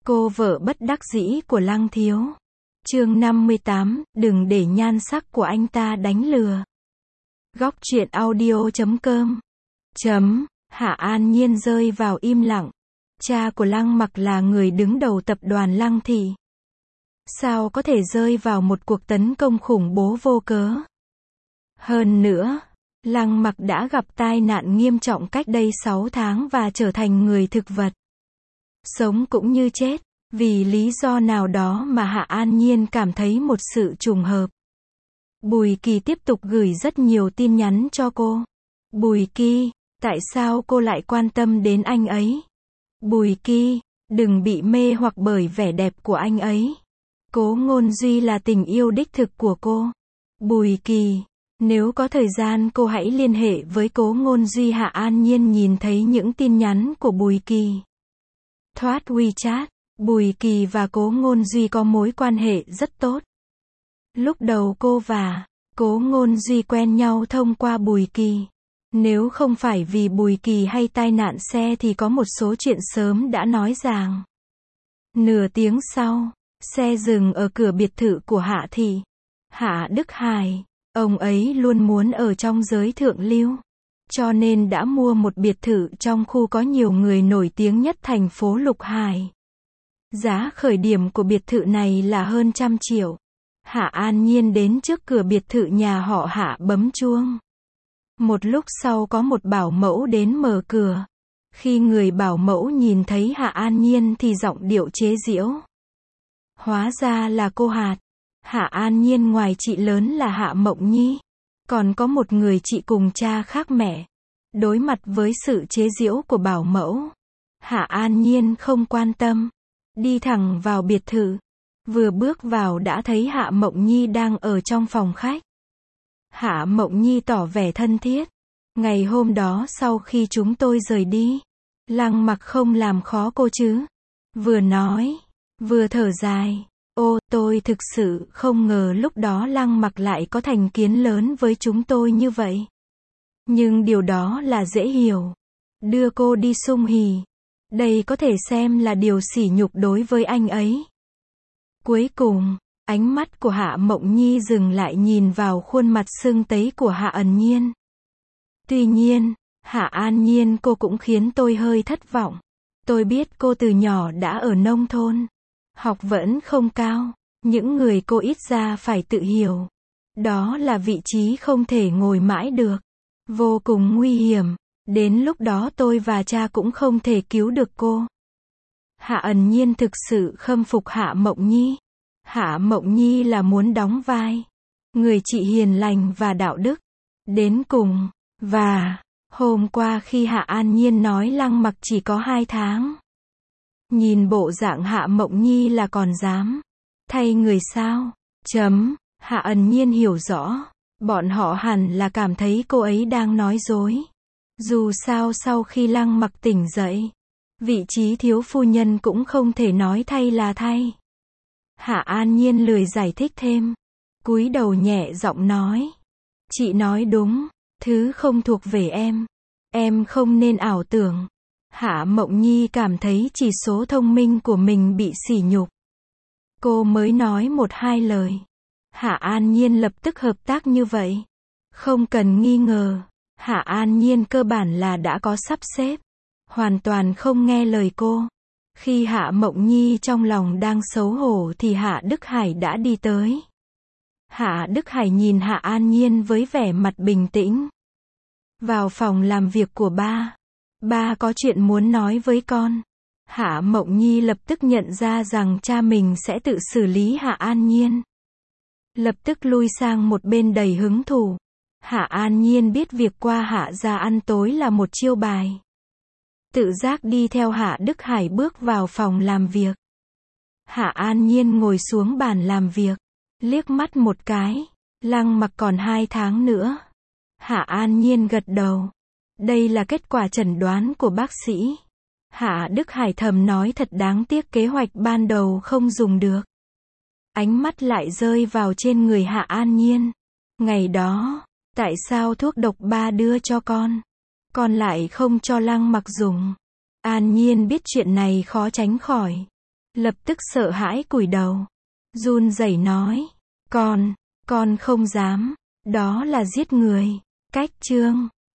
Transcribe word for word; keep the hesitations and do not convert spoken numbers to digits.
Cô vợ bất đắc dĩ của Lăng Thiếu. Chương năm mươi tám, đừng để nhan sắc của anh ta đánh lừa. Góc truyện audio chấm com. Chấm, Hạ An Nhiên rơi vào im lặng. Cha của Lăng Mặc là người đứng đầu tập đoàn Lăng Thị. Sao có thể rơi vào một cuộc tấn công khủng bố vô cớ? Hơn nữa, Lăng Mặc đã gặp tai nạn nghiêm trọng cách đây sáu tháng và trở thành người thực vật. Sống cũng như chết. Vì lý do nào đó mà Hạ An Nhiên cảm thấy một sự trùng hợp. Bùi Kỳ tiếp tục gửi rất nhiều tin nhắn cho cô. Bùi Kỳ, tại sao cô lại quan tâm đến anh ấy? Bùi Kỳ, đừng bị mê hoặc bởi vẻ đẹp của anh ấy. Cố Ngôn Duy là tình yêu đích thực của cô. Bùi Kỳ, nếu có thời gian cô hãy liên hệ với Cố Ngôn Duy. Hạ An Nhiên nhìn thấy những tin nhắn của Bùi Kỳ. Thoát WeChat. Bùi Kỳ và Cố Ngôn Duy có mối quan hệ rất tốt. Lúc đầu cô và Cố Ngôn Duy quen nhau thông qua Bùi Kỳ. Nếu không phải vì Bùi Kỳ hay tai nạn xe thì có một số chuyện sớm đã nói ràng. Nửa tiếng sau, xe dừng ở cửa biệt thự của Hạ Thị. Hạ Đức Hải, ông ấy luôn muốn ở trong giới thượng lưu. Cho nên đã mua một biệt thự trong khu có nhiều người nổi tiếng nhất thành phố Lục Hải. Giá khởi điểm của biệt thự này là hơn trăm triệu. Hạ An Nhiên đến trước cửa biệt thự nhà họ Hạ bấm chuông. Một lúc sau có một bảo mẫu đến mở cửa. Khi người bảo mẫu nhìn thấy Hạ An Nhiên thì giọng điệu chế giễu. Hóa ra là cô Hạt. Hạ An Nhiên ngoài chị lớn là Hạ Mộng Nhi, còn có một người chị cùng cha khác mẹ. Đối mặt với sự chế giễu của bảo mẫu, Hạ An Nhiên không quan tâm. Đi thẳng vào biệt thự. Vừa bước vào đã thấy Hạ Mộng Nhi đang ở trong phòng khách. Hạ Mộng Nhi tỏ vẻ thân thiết. Ngày hôm đó sau khi chúng tôi rời đi, Lăng Mặc không làm khó cô chứ? Vừa nói, vừa thở dài. Ô, tôi thực sự không ngờ lúc đó Lăng Mặc lại có thành kiến lớn với chúng tôi như vậy. Nhưng điều đó là dễ hiểu. Đưa cô đi sung hỉ. Đây có thể xem là điều sỉ nhục đối với anh ấy. Cuối cùng, ánh mắt của Hạ Mộng Nhi dừng lại nhìn vào khuôn mặt sưng tấy của Hạ Ẩn Nhiên. Tuy nhiên, Hạ An Nhiên cô cũng khiến tôi hơi thất vọng. Tôi biết cô từ nhỏ đã ở nông thôn. Học vẫn không cao. Những người cô ít ra phải tự hiểu. Đó là vị trí không thể ngồi mãi được. Vô cùng nguy hiểm. Đến lúc đó tôi và cha cũng không thể cứu được cô. Hạ Ẩn Nhiên thực sự khâm phục Hạ Mộng Nhi. Hạ Mộng Nhi là muốn đóng vai người chị hiền lành và đạo đức. Đến cùng, và hôm qua khi Hạ An Nhiên nói Lăng Mặc chỉ có hai tháng. Nhìn bộ dạng Hạ Mộng Nhi là còn dám thay người sao? Chấm, Hạ Ẩn Nhiên hiểu rõ. Bọn họ hẳn là cảm thấy cô ấy đang nói dối. Dù sao sau khi Lăng Mặc tỉnh dậy, vị trí thiếu phu nhân cũng không thể nói thay là thay. Hạ An Nhiên lười giải thích thêm. Cúi đầu nhẹ giọng nói. Chị nói đúng, thứ không thuộc về em. Em không nên ảo tưởng. Hạ Mộng Nhi cảm thấy chỉ số thông minh của mình bị sỉ nhục. Cô mới nói một hai lời. Hạ An Nhiên lập tức hợp tác như vậy. Không cần nghi ngờ. Hạ An Nhiên cơ bản là đã có sắp xếp. Hoàn toàn không nghe lời cô. Khi Hạ Mộng Nhi trong lòng đang xấu hổ thì Hạ Đức Hải đã đi tới. Hạ Đức Hải nhìn Hạ An Nhiên với vẻ mặt bình tĩnh. Vào phòng làm việc của ba. Ba có chuyện muốn nói với con. Hạ Mộng Nhi lập tức nhận ra rằng cha mình sẽ tự xử lý Hạ An Nhiên. Lập tức lui sang một bên đầy hứng thú. Hạ An Nhiên biết việc qua Hạ gia ăn tối là một chiêu bài. Tự giác đi theo Hạ Đức Hải bước vào phòng làm việc. Hạ An Nhiên ngồi xuống bàn làm việc. Liếc mắt một cái. Lăng Mặc còn hai tháng nữa. Hạ An Nhiên gật đầu. Đây là kết quả chẩn đoán của bác sĩ. Hạ Đức Hải thầm nói thật đáng tiếc kế hoạch ban đầu không dùng được. Ánh mắt lại rơi vào trên người Hạ An Nhiên. Ngày đó, tại sao thuốc độc ba đưa cho con, con lại không cho Lăng Mặc dùng? An Nhiên biết chuyện này khó tránh khỏi. lập tức sợ hãi cúi đầu. Run rẩy nói, con, con không dám, đó là giết người. Cách chương